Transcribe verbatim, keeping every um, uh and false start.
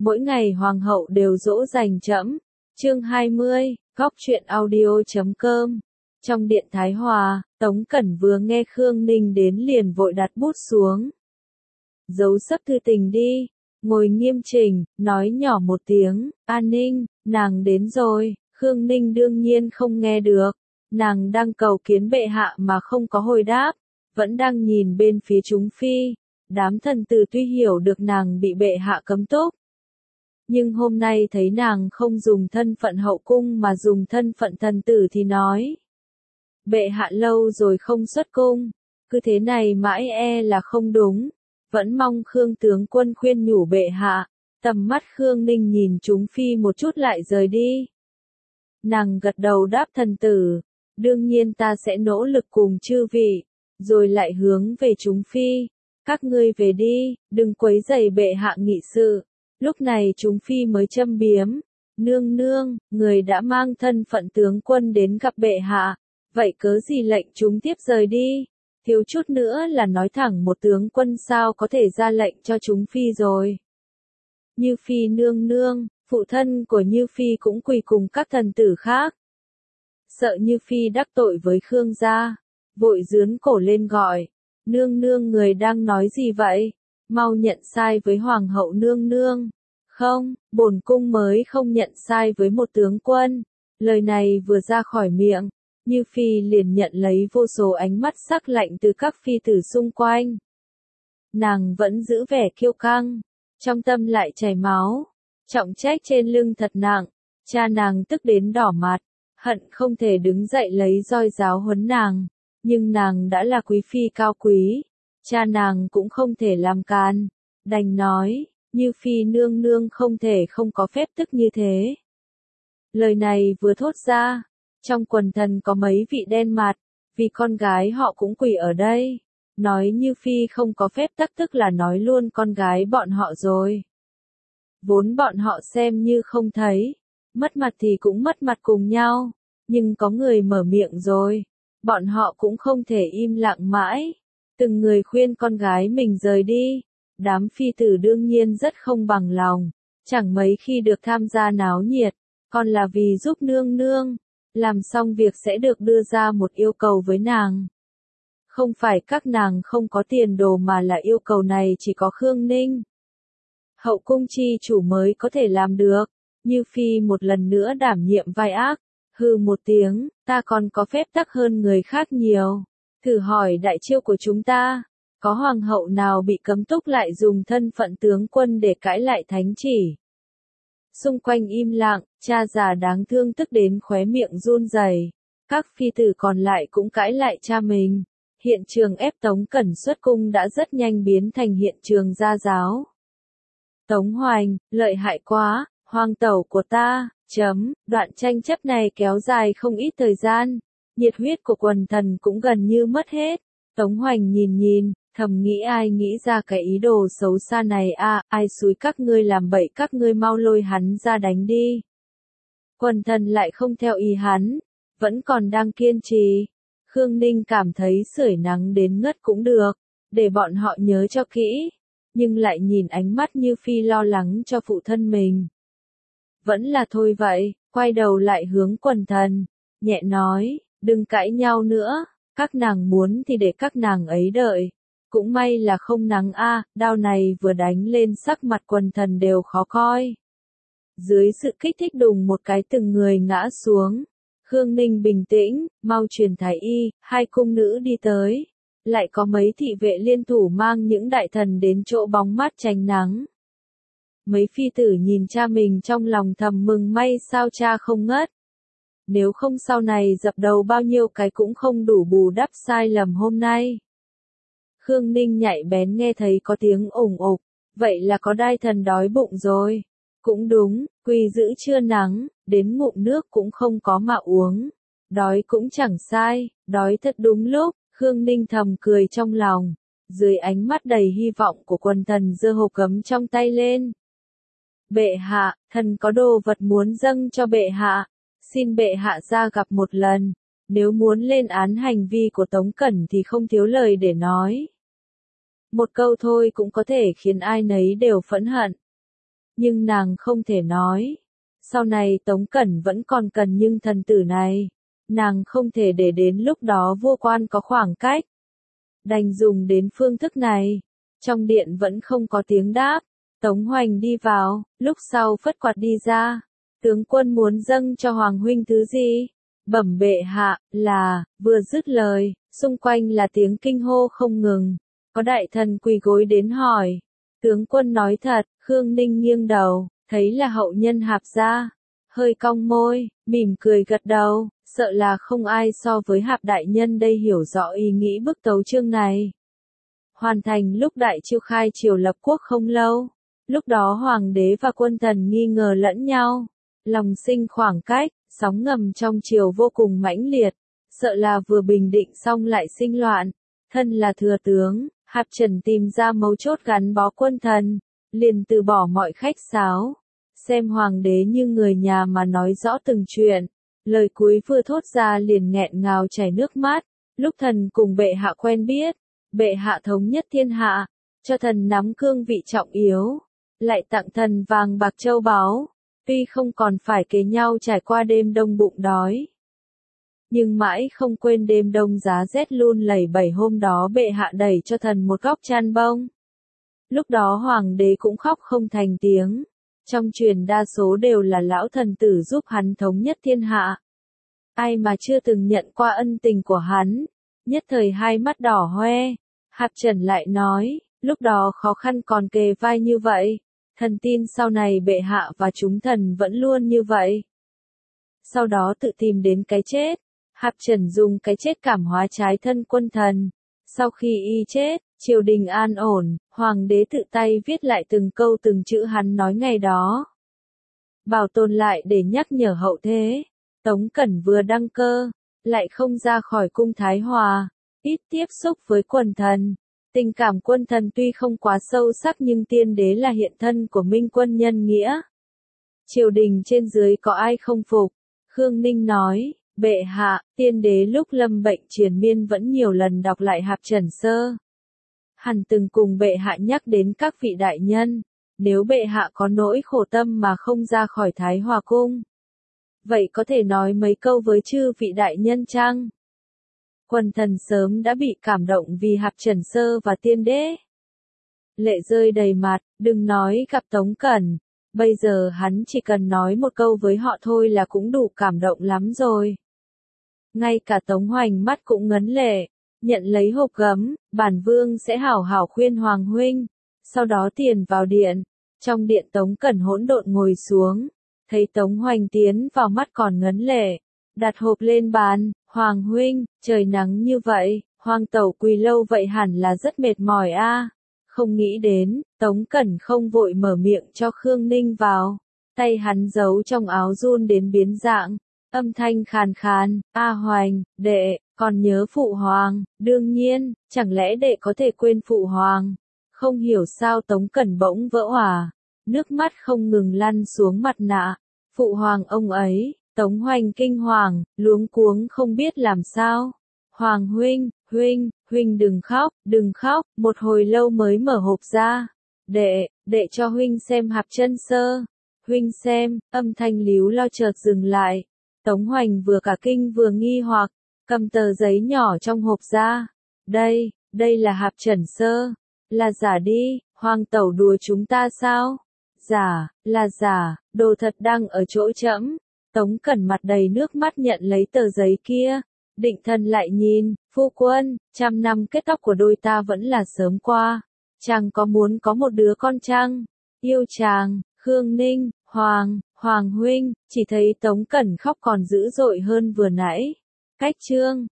mỗi ngày hoàng hậu đều dỗ dành trẫm. Chương hai mươi, góc truyện audio chấm com. Trong điện Thái Hòa, Tống Cẩn vừa nghe Khương Ninh đến liền vội đặt bút xuống. Giấu sấp thư tình đi, ngồi nghiêm chỉnh, nói nhỏ một tiếng, An Ninh, nàng đến rồi. Khương Ninh đương nhiên không nghe được, nàng đang cầu kiến bệ hạ mà không có hồi đáp, vẫn đang nhìn bên phía chúng phi. Đám thần tử tuy hiểu được nàng bị bệ hạ cấm túc, nhưng hôm nay thấy nàng không dùng thân phận hậu cung mà dùng thân phận thần tử thì nói. Bệ hạ lâu rồi không xuất cung, cứ thế này mãi e là không đúng, vẫn mong Khương tướng quân khuyên nhủ bệ hạ. Tầm mắt Khương Ninh nhìn chúng phi một chút lại rời đi. Nàng gật đầu đáp thần tử, đương nhiên ta sẽ nỗ lực cùng chư vị, rồi lại hướng về chúng phi. Các ngươi về đi, đừng quấy rầy bệ hạ nghị sự. Lúc này chúng phi mới châm biếm, nương nương, người đã mang thân phận tướng quân đến gặp bệ hạ, vậy cớ gì lệnh chúng tiếp rời đi, thiếu chút nữa là nói thẳng một tướng quân sao có thể ra lệnh cho chúng phi rồi. Như phi nương nương, phụ thân của Như phi cũng quỳ cùng các thần tử khác. Sợ Như phi đắc tội với Khương gia, vội dướn cổ lên gọi, nương nương người đang nói gì vậy? Mau nhận sai với hoàng hậu nương nương. Không, bổn cung mới không nhận sai với một tướng quân. Lời này vừa ra khỏi miệng, Như phi liền nhận lấy vô số ánh mắt sắc lạnh từ các phi tử xung quanh. Nàng vẫn giữ vẻ kiêu căng, trong tâm lại chảy máu, trọng trách trên lưng thật nặng. Cha nàng tức đến đỏ mặt, hận không thể đứng dậy lấy roi giáo huấn nàng, nhưng nàng đã là quý phi cao quý. Cha nàng cũng không thể làm can, đành nói, Như phi nương nương không thể không có phép tức như thế. Lời này vừa thốt ra, trong quần thần có mấy vị đen mặt, vì con gái họ cũng quỳ ở đây. Nói Như phi không có phép tắc tức là nói luôn con gái bọn họ rồi. Vốn bọn họ xem như không thấy, mất mặt thì cũng mất mặt cùng nhau, nhưng có người mở miệng rồi, bọn họ cũng không thể im lặng mãi. Từng người khuyên con gái mình rời đi, đám phi tử đương nhiên rất không bằng lòng, chẳng mấy khi được tham gia náo nhiệt, còn là vì giúp nương nương, làm xong việc sẽ được đưa ra một yêu cầu với nàng. Không phải các nàng không có tiền đồ mà là yêu cầu này chỉ có Khương Ninh, hậu cung chi chủ mới có thể làm được. Như phi một lần nữa đảm nhiệm vai ác, hừ một tiếng, ta còn có phép tắc hơn người khác nhiều. Thử hỏi đại chiêu của chúng ta, có hoàng hậu nào bị cấm túc lại dùng thân phận tướng quân để cãi lại thánh chỉ? Xung quanh im lặng, cha già đáng thương tức đến khóe miệng run rẩy. Các phi tử còn lại cũng cãi lại cha mình. Hiện trường ép Tống Cẩn xuất cung đã rất nhanh biến thành hiện trường gia giáo. Tống Hoành, lợi hại quá, hoàng tẩu của ta, chấm, đoạn tranh chấp này kéo dài không ít thời gian. Nhiệt huyết của quần thần cũng gần như mất hết. Tống Hoành nhìn nhìn, thầm nghĩ ai nghĩ ra cái ý đồ xấu xa này à, ai xúi các ngươi làm bậy các ngươi mau lôi hắn ra đánh đi. Quần thần lại không theo ý hắn, vẫn còn đang kiên trì. Khương Ninh cảm thấy sưởi nắng đến ngất cũng được, để bọn họ nhớ cho kỹ, nhưng lại nhìn ánh mắt Như phi lo lắng cho phụ thân mình. Vẫn là thôi vậy, quay đầu lại hướng quần thần, nhẹ nói, đừng cãi nhau nữa, các nàng muốn thì để các nàng ấy đợi. Cũng may là không nắng a, à, đao này vừa đánh lên sắc mặt quần thần đều khó coi. Dưới sự kích thích đùng một cái từng người ngã xuống. Khương Ninh bình tĩnh, mau truyền thái y, hai cung nữ đi tới. Lại có mấy thị vệ liên thủ mang những đại thần đến chỗ bóng mát tránh nắng. Mấy phi tử nhìn cha mình trong lòng thầm mừng may sao cha không ngất. Nếu không sau này dập đầu bao nhiêu cái cũng không đủ bù đắp sai lầm hôm nay. Khương Ninh nhạy bén nghe thấy có tiếng ủng ục, vậy là có đai thần đói bụng rồi. Cũng đúng, quỳ giữ trưa nắng, đến ngụm nước cũng không có mà uống. Đói cũng chẳng sai, đói thật đúng lúc, Khương Ninh thầm cười trong lòng. Dưới ánh mắt đầy hy vọng của quần thần giơ hộp cấm trong tay lên. Bệ hạ, thần có đồ vật muốn dâng cho bệ hạ, xin bệ hạ ra gặp một lần. Nếu muốn lên án hành vi của Tống Cẩn thì không thiếu lời để nói. Một câu thôi cũng có thể khiến ai nấy đều phẫn hận. nhưng nàng không thể nói. Sau này Tống Cẩn vẫn còn cần nhưng thần tử này, nàng không thể để đến lúc đó vua quan có khoảng cách. Đành dùng đến phương thức này. Trong điện vẫn không có tiếng đáp. Tống Hoành đi vào, lúc sau phất quạt đi ra. Tướng quân muốn dâng cho Hoàng huynh thứ gì? Bẩm bệ hạ, là, vừa dứt lời, xung quanh là tiếng kinh hô không ngừng. Có đại thần quỳ gối đến hỏi. Tướng quân nói thật, Khương Ninh nghiêng đầu, thấy là hậu nhân Hạp gia. Hơi cong môi, mỉm cười gật đầu, sợ là không ai so với Hạp đại nhân đây hiểu rõ ý nghĩ bức tấu chương này. Hoàn thành lúc đại chiêu khai triều lập quốc không lâu. Lúc đó hoàng đế và quân thần nghi ngờ lẫn nhau. Lòng sinh khoảng cách, sóng ngầm trong triều vô cùng mãnh liệt. Sợ là vừa bình định xong lại sinh loạn. Thân là thừa tướng, Hạp Trần tìm ra mấu chốt gắn bó quân thần. Liền từ bỏ mọi khách sáo. Xem hoàng đế như người nhà mà nói rõ từng chuyện. Lời cuối vừa thốt ra liền nghẹn ngào chảy nước mắt. Lúc thần cùng bệ hạ quen biết. Bệ hạ thống nhất thiên hạ. Cho thần nắm cương vị trọng yếu. Lại tặng thần vàng bạc châu báu. Tuy không còn phải kề nhau trải qua đêm đông bụng đói. Nhưng mãi không quên đêm đông giá rét luôn lẩy bẩy hôm đó bệ hạ đẩy cho thần một góc chăn bông. Lúc đó hoàng đế cũng khóc không thành tiếng. Trong truyền đa số đều là lão thần tử giúp hắn thống nhất thiên hạ. Ai mà chưa từng nhận qua ân tình của hắn. Nhất thời hai mắt đỏ hoe. Hạp Trần lại nói, lúc đó khó khăn còn kề vai như vậy. Thần tin sau này bệ hạ và chúng thần vẫn luôn như vậy. Sau đó tự tìm đến cái chết. Hạp Trần dùng cái chết cảm hóa trái thân quân thần. Sau khi y chết, triều đình an ổn, hoàng đế tự tay viết lại từng câu từng chữ hắn nói ngày đó. Bảo tồn lại để nhắc nhở hậu thế. Tống Cẩn vừa đăng cơ, lại không ra khỏi cung Thái Hòa, ít tiếp xúc với quần thần. Tình cảm quân thần tuy không quá sâu sắc nhưng tiên đế là hiện thân của minh quân nhân nghĩa. Triều đình trên dưới có ai không phục? Khương Ninh nói, bệ hạ, tiên đế lúc lâm bệnh triền miên vẫn nhiều lần đọc lại Hạp Trần Sơ. Hẳn từng cùng bệ hạ nhắc đến các vị đại nhân. Nếu bệ hạ có nỗi khổ tâm mà không ra khỏi Thái Hòa cung. Vậy có thể nói mấy câu với chư vị đại nhân chăng? Quần thần sớm đã bị cảm động vì Hạp Trần Sơ và tiên đế. Lệ rơi đầy mặt, đừng nói gặp Tống Cẩn. Bây giờ hắn chỉ cần nói một câu với họ thôi là cũng đủ cảm động lắm rồi. Ngay cả Tống Hoành mắt cũng ngấn lệ. Nhận lấy hộp gấm, bản vương sẽ hảo hảo khuyên Hoàng huynh. Sau đó tiền vào điện. Trong điện Tống Cẩn hỗn độn ngồi xuống. Thấy Tống Hoành tiến vào mắt còn ngấn lệ. Đặt hộp lên bàn, Hoàng huynh, trời nắng như vậy, Hoàng tẩu quỳ lâu vậy hẳn là rất mệt mỏi a. Không nghĩ đến, Tống Cẩn không vội mở miệng cho Khương Ninh vào. Tay hắn giấu trong áo run đến biến dạng. Âm thanh khàn khàn, A Hoành, đệ, còn nhớ phụ hoàng, đương nhiên, chẳng lẽ đệ có thể quên phụ hoàng. Không hiểu sao Tống Cẩn bỗng vỡ òa. Nước mắt không ngừng lăn xuống mặt nạ. Phụ hoàng ông ấy. Tống Hoành kinh hoàng, luống cuống không biết làm sao. Hoàng huynh, huynh, huynh đừng khóc, đừng khóc, một hồi lâu mới mở hộp ra. Đệ, đệ cho huynh xem Hạp Trần Sơ. Huynh xem, âm thanh líu lo chợt dừng lại. Tống Hoành vừa cả kinh vừa nghi hoặc, cầm tờ giấy nhỏ trong hộp ra. Đây, đây là Hạp Trần Sơ. Là giả đi, Hoàng tẩu đùa chúng ta sao? Giả, là giả, đồ thật đang ở chỗ trẫm. Tống Cẩn mặt đầy nước mắt nhận lấy tờ giấy kia. Định thần lại nhìn, phu quân, trăm năm kết tóc của đôi ta vẫn là sớm qua. Chàng có muốn có một đứa con chăng? Yêu chàng, Khương Ninh, Hoàng, Hoàng huynh, chỉ thấy Tống Cẩn khóc còn dữ dội hơn vừa nãy. Cách chương.